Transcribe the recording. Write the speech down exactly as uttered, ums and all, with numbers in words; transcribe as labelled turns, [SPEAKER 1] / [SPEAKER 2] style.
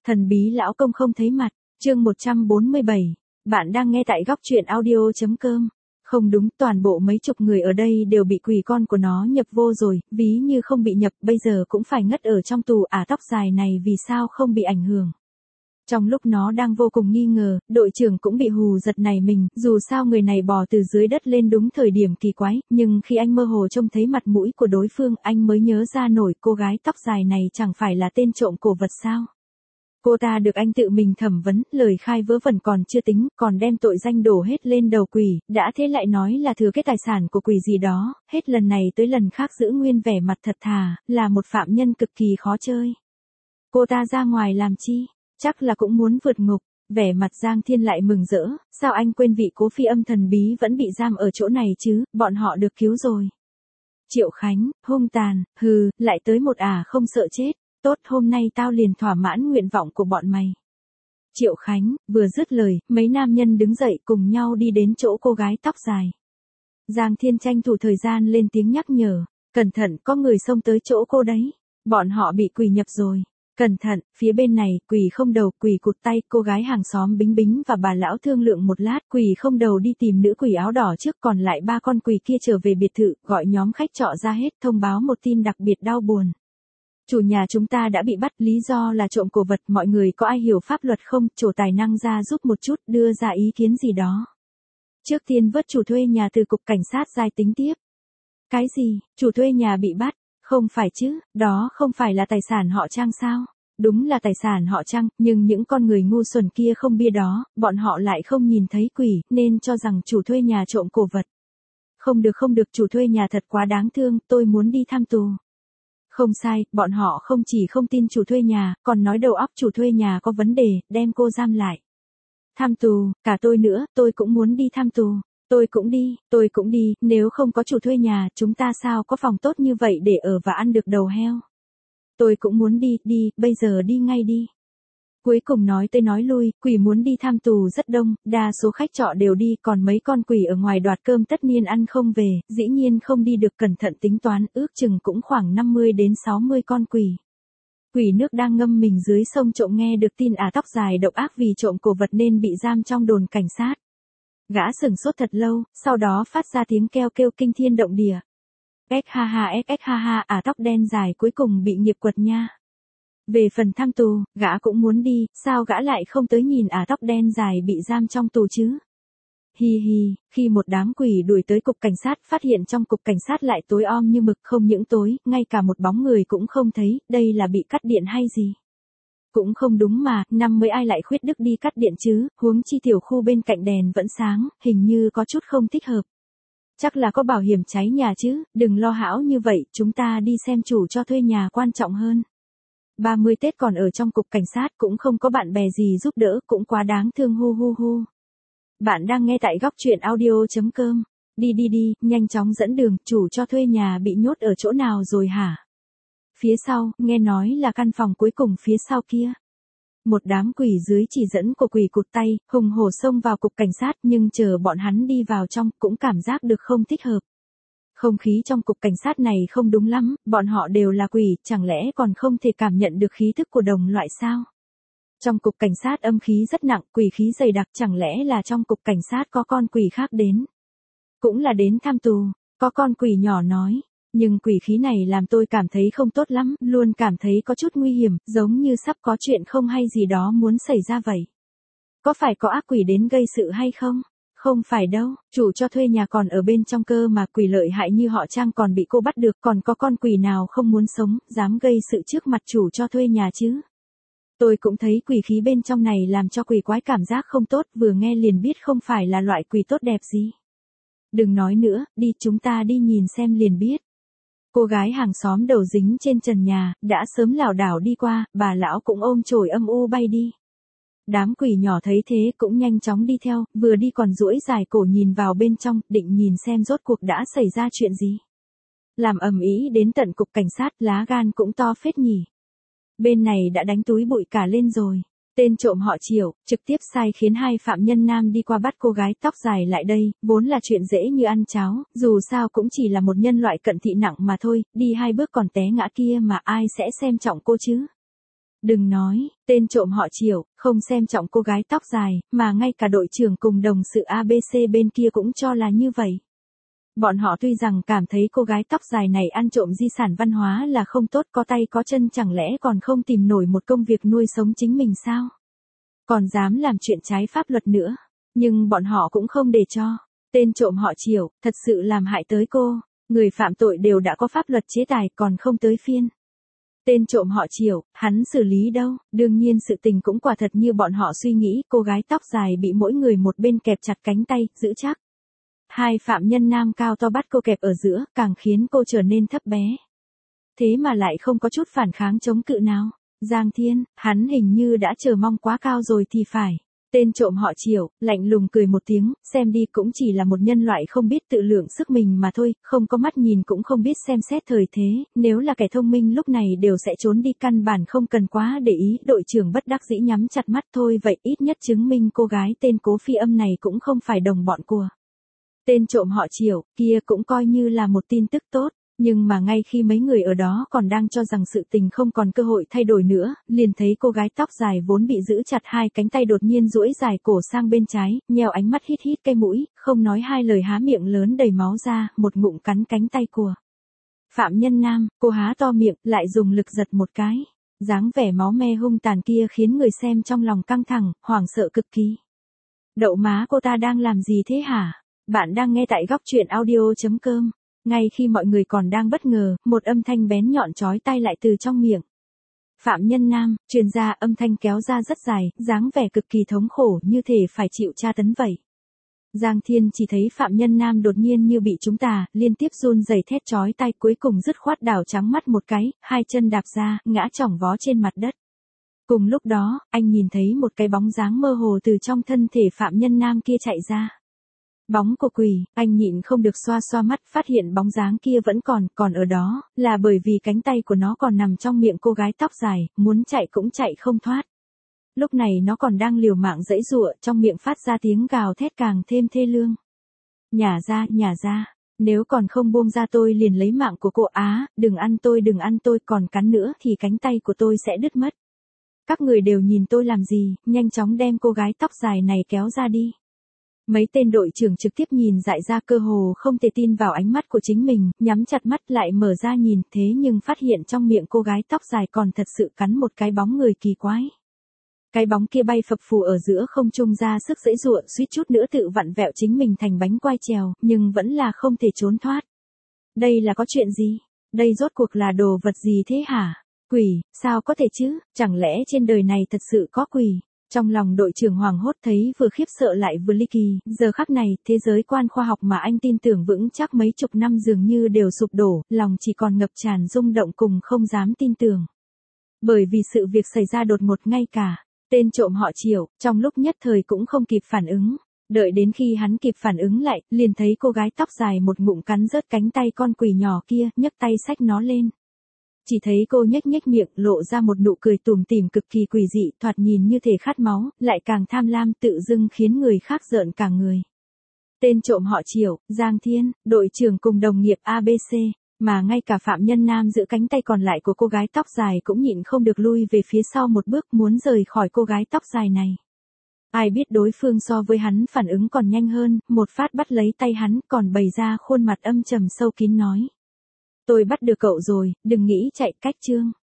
[SPEAKER 1] Thần bí lão công không thấy mặt, chương một trăm bốn mươi bảy. Bạn đang nghe tại góc truyện audio.com. Không đúng, toàn bộ mấy chục người ở đây đều bị quỷ con của nó nhập vô rồi, ví như không bị nhập, bây giờ cũng phải ngất ở trong tù. À, tóc dài này vì sao không bị ảnh hưởng? Trong lúc nó đang vô cùng nghi ngờ, đội trưởng cũng bị hù giật này mình, dù sao người này bò từ dưới đất lên đúng thời điểm kỳ quái, nhưng khi anh mơ hồ trông thấy mặt mũi của đối phương, anh mới nhớ ra nổi cô gái tóc dài này chẳng phải là tên trộm cổ vật sao? Cô ta được anh tự mình thẩm vấn, lời khai vớ vẩn còn chưa tính, còn đem tội danh đổ hết lên đầu quỷ, đã thế lại nói là thừa cái tài sản của quỷ gì đó, hết lần này tới lần khác giữ nguyên vẻ mặt thật thà, là một phạm nhân cực kỳ khó chơi. Cô ta ra ngoài làm chi? Chắc là cũng muốn vượt ngục. Vẻ mặt Giang Thiên lại mừng rỡ, sao anh quên vị cố phi âm thần bí vẫn bị giam ở chỗ này chứ, bọn họ được cứu rồi. Triệu Khánh, hung tàn, hừ, lại tới một à không sợ chết, tốt hôm nay tao liền thỏa mãn nguyện vọng của bọn mày. Triệu Khánh, vừa dứt lời, mấy nam nhân đứng dậy cùng nhau đi đến chỗ cô gái tóc dài. Giang Thiên tranh thủ thời gian lên tiếng nhắc nhở, cẩn thận có người xông tới chỗ cô đấy, bọn họ bị quỷ nhập rồi. Cẩn thận, phía bên này, quỷ không đầu, quỷ cụt tay, cô gái hàng xóm Bính Bính và bà lão thương lượng một lát, quỷ không đầu đi tìm nữ quỷ áo đỏ trước, còn lại ba con quỷ kia trở về biệt thự, gọi nhóm khách trọ ra hết, thông báo một tin đặc biệt đau buồn. Chủ nhà chúng ta đã bị bắt, lý do là trộm cổ vật, mọi người có ai hiểu pháp luật không, trổ tài năng ra giúp một chút, đưa ra ý kiến gì đó. Trước tiên vớt chủ thuê nhà từ cục cảnh sát giai tính tiếp. Cái gì, chủ thuê nhà bị bắt? Không phải chứ, đó không phải là tài sản họ Trang sao? Đúng là tài sản họ Trang, nhưng những con người ngu xuẩn kia không bia đó, bọn họ lại không nhìn thấy quỷ, nên cho rằng chủ thuê nhà trộm cổ vật. Không được không được, chủ thuê nhà thật quá đáng thương, tôi muốn đi thăm tù. Không sai, bọn họ không chỉ không tin chủ thuê nhà, còn nói đầu óc chủ thuê nhà có vấn đề, đem cô giam lại. Thăm tù, cả tôi nữa, tôi cũng muốn đi thăm tù. Tôi cũng đi, tôi cũng đi, nếu không có chủ thuê nhà, chúng ta sao có phòng tốt như vậy để ở và ăn được đầu heo. Tôi cũng muốn đi, đi, bây giờ đi ngay đi. Cuối cùng nói tới nói lui, quỷ muốn đi thăm tù rất đông, đa số khách trọ đều đi, còn mấy con quỷ ở ngoài đoạt cơm tất nhiên ăn không về, dĩ nhiên không đi được, cẩn thận tính toán, ước chừng cũng khoảng năm mươi đến sáu mươi con quỷ. Quỷ nước đang ngâm mình dưới sông trộm nghe được tin ả tóc dài độc ác vì trộm cổ vật nên bị giam trong đồn cảnh sát. Gã sừng sốt thật lâu, sau đó phát ra tiếng kêu kêu kinh thiên động địa. Ếch ha ha ếch ếch ha ha, ả tóc đen dài cuối cùng bị nghiệp quật nha. Về phần thăm tù, gã cũng muốn đi, sao gã lại không tới nhìn ả tóc đen dài bị giam trong tù chứ? Hi hi, khi một đám quỷ đuổi tới cục cảnh sát, phát hiện trong cục cảnh sát lại tối om như mực, không những tối, ngay cả một bóng người cũng không thấy, đây là bị cắt điện hay gì? Cũng không đúng mà, năm mới ai lại khuyết đức đi cắt điện chứ, huống chi tiểu khu bên cạnh đèn vẫn sáng, hình như có chút không thích hợp. Chắc là có bảo hiểm cháy nhà chứ, đừng lo hão như vậy, chúng ta đi xem chủ cho thuê nhà quan trọng hơn. ba mươi Tết còn ở trong cục cảnh sát cũng không có bạn bè gì giúp đỡ, cũng quá đáng thương hu hu hu. Bạn đang nghe tại góc truyện audio.com. Đi đi đi, nhanh chóng dẫn đường, chủ cho thuê nhà bị nhốt ở chỗ nào rồi hả? Phía sau, nghe nói là căn phòng cuối cùng phía sau kia. Một đám quỷ dưới chỉ dẫn của quỷ cụt tay, hùng hổ xông vào cục cảnh sát, nhưng chờ bọn hắn đi vào trong, cũng cảm giác được không thích hợp. Không khí trong cục cảnh sát này không đúng lắm, bọn họ đều là quỷ, chẳng lẽ còn không thể cảm nhận được khí thức của đồng loại sao? Trong cục cảnh sát âm khí rất nặng, quỷ khí dày đặc, chẳng lẽ là trong cục cảnh sát có con quỷ khác đến? Cũng là đến thăm tù, có con quỷ nhỏ nói. Nhưng quỷ khí này làm tôi cảm thấy không tốt lắm, luôn cảm thấy có chút nguy hiểm, giống như sắp có chuyện không hay gì đó muốn xảy ra vậy. Có phải có ác quỷ đến gây sự hay không? Không phải đâu, chủ cho thuê nhà còn ở bên trong cơ mà, quỷ lợi hại như họ Trang còn bị cô bắt được, còn có con quỷ nào không muốn sống, dám gây sự trước mặt chủ cho thuê nhà chứ? Tôi cũng thấy quỷ khí bên trong này làm cho quỷ quái cảm giác không tốt, vừa nghe liền biết không phải là loại quỷ tốt đẹp gì. Đừng nói nữa, đi chúng ta đi nhìn xem liền biết. Cô gái hàng xóm đầu dính trên trần nhà, đã sớm lảo đảo đi qua, bà lão cũng ôm chổi âm u bay đi. Đám quỷ nhỏ thấy thế cũng nhanh chóng đi theo, vừa đi còn duỗi dài cổ nhìn vào bên trong, định nhìn xem rốt cuộc đã xảy ra chuyện gì. Làm ầm ĩ đến tận cục cảnh sát, lá gan cũng to phết nhỉ. Bên này đã đánh túi bụi cả lên rồi. Tên trộm họ Triệu, trực tiếp sai khiến hai phạm nhân nam đi qua bắt cô gái tóc dài lại đây, vốn là chuyện dễ như ăn cháo, dù sao cũng chỉ là một nhân loại cận thị nặng mà thôi, đi hai bước còn té ngã kia mà ai sẽ xem trọng cô chứ. Đừng nói, tên trộm họ Triệu, không xem trọng cô gái tóc dài, mà ngay cả đội trưởng cùng đồng sự a bê xê bên kia cũng cho là như vậy. Bọn họ tuy rằng cảm thấy cô gái tóc dài này ăn trộm di sản văn hóa là không tốt, có tay có chân chẳng lẽ còn không tìm nổi một công việc nuôi sống chính mình sao? Còn dám làm chuyện trái pháp luật nữa. Nhưng bọn họ cũng không để cho. Tên trộm họ Triệu, thật sự làm hại tới cô. Người phạm tội đều đã có pháp luật chế tài còn không tới phiên. Tên trộm họ Triệu, hắn xử lý đâu? Đương nhiên sự tình cũng quả thật như bọn họ suy nghĩ, cô gái tóc dài bị mỗi người một bên kẹp chặt cánh tay, giữ chắc. Hai phạm nhân nam cao to bắt cô kẹp ở giữa, càng khiến cô trở nên thấp bé. Thế mà lại không có chút phản kháng chống cự nào. Giang Thiên, hắn hình như đã chờ mong quá cao rồi thì phải. Tên trộm họ Triệu, lạnh lùng cười một tiếng, xem đi cũng chỉ là một nhân loại không biết tự lượng sức mình mà thôi, không có mắt nhìn cũng không biết xem xét thời thế, nếu là kẻ thông minh lúc này đều sẽ trốn đi, căn bản không cần quá để ý. Đội trưởng bất đắc dĩ nhắm chặt mắt thôi, vậy ít nhất chứng minh cô gái tên Cố Phi Âm này cũng không phải đồng bọn của tên trộm họ Triệu, kia cũng coi như là một tin tức tốt. Nhưng mà ngay khi mấy người ở đó còn đang cho rằng sự tình không còn cơ hội thay đổi nữa, liền thấy cô gái tóc dài vốn bị giữ chặt hai cánh tay đột nhiên duỗi dài cổ sang bên trái, nheo ánh mắt hít hít cái mũi, không nói hai lời há miệng lớn đầy máu ra, một ngụm cắn cánh tay của phạm nhân nam. Cô há to miệng, lại dùng lực giật một cái. Dáng vẻ máu me hung tàn kia khiến người xem trong lòng căng thẳng, hoảng sợ cực kỳ. Đậu má, cô ta đang làm gì thế hả? Bạn đang nghe tại góc truyện audio chấm com. Ngay khi mọi người còn đang bất ngờ, một âm thanh bén nhọn chói tai lại từ trong miệng phạm nhân nam truyền ra, âm thanh kéo ra rất dài, dáng vẻ cực kỳ thống khổ, như thể phải chịu tra tấn vậy. Giang Thiên chỉ thấy phạm nhân nam đột nhiên như bị trúng tà, liên tiếp run rẩy thét chói tai, cuối cùng dứt khoát đảo trắng mắt một cái, hai chân đạp ra, ngã chỏng vó trên mặt đất. Cùng lúc đó, anh nhìn thấy một cái bóng dáng mơ hồ từ trong thân thể phạm nhân nam kia chạy ra. Bóng của quỷ, anh nhịn không được xoa xoa mắt, phát hiện bóng dáng kia vẫn còn, còn ở đó, là bởi vì cánh tay của nó còn nằm trong miệng cô gái tóc dài, muốn chạy cũng chạy không thoát. Lúc này nó còn đang liều mạng giãy giụa, trong miệng phát ra tiếng gào thét càng thêm thê lương. Nhả ra, nhả ra, nếu còn không buông ra tôi liền lấy mạng của cô. Á, đừng ăn tôi, đừng ăn tôi, còn cắn nữa thì cánh tay của tôi sẽ đứt mất. Các người đều nhìn tôi làm gì, nhanh chóng đem cô gái tóc dài này kéo ra đi. Mấy tên đội trưởng trực tiếp nhìn dại ra, cơ hồ không thể tin vào ánh mắt của chính mình, nhắm chặt mắt lại mở ra nhìn, thế nhưng phát hiện trong miệng cô gái tóc dài còn thật sự cắn một cái bóng người kỳ quái. Cái bóng kia bay phập phù ở giữa không trung, ra sức giãy giụa, suýt chút nữa tự vặn vẹo chính mình thành bánh quai trèo, nhưng vẫn là không thể trốn thoát. Đây là có chuyện gì? Đây rốt cuộc là đồ vật gì thế hả? Quỷ, sao có thể chứ? Chẳng lẽ trên đời này thật sự có quỷ? Trong lòng đội trưởng hoảng hốt, thấy vừa khiếp sợ lại vừa ly kỳ, giờ khắc này, thế giới quan khoa học mà anh tin tưởng vững chắc mấy chục năm dường như đều sụp đổ, lòng chỉ còn ngập tràn rung động cùng không dám tin tưởng. Bởi vì sự việc xảy ra đột ngột, ngay cả tên trộm họ Triệu, trong lúc nhất thời cũng không kịp phản ứng. Đợi đến khi hắn kịp phản ứng lại, liền thấy cô gái tóc dài một ngụm cắn rớt cánh tay con quỷ nhỏ kia, nhấc tay xách nó lên. Chỉ thấy cô nhếch nhếch miệng, lộ ra một nụ cười tủm tỉm cực kỳ quỷ dị, thoạt nhìn như thể khát máu, lại càng tham lam, tự dưng khiến người khác rợn cả người. Tên trộm họ Triệu, Giang Thiên, đội trưởng cùng đồng nghiệp a bê xê, mà ngay cả phạm nhân nam giữ cánh tay còn lại của cô gái tóc dài cũng nhịn không được lui về phía sau một bước, muốn rời khỏi cô gái tóc dài này. Ai biết đối phương so với hắn phản ứng còn nhanh hơn, một phát bắt lấy tay hắn, còn bày ra khuôn mặt âm trầm sâu kín nói. Tôi bắt được cậu rồi, đừng nghĩ chạy, cách chương.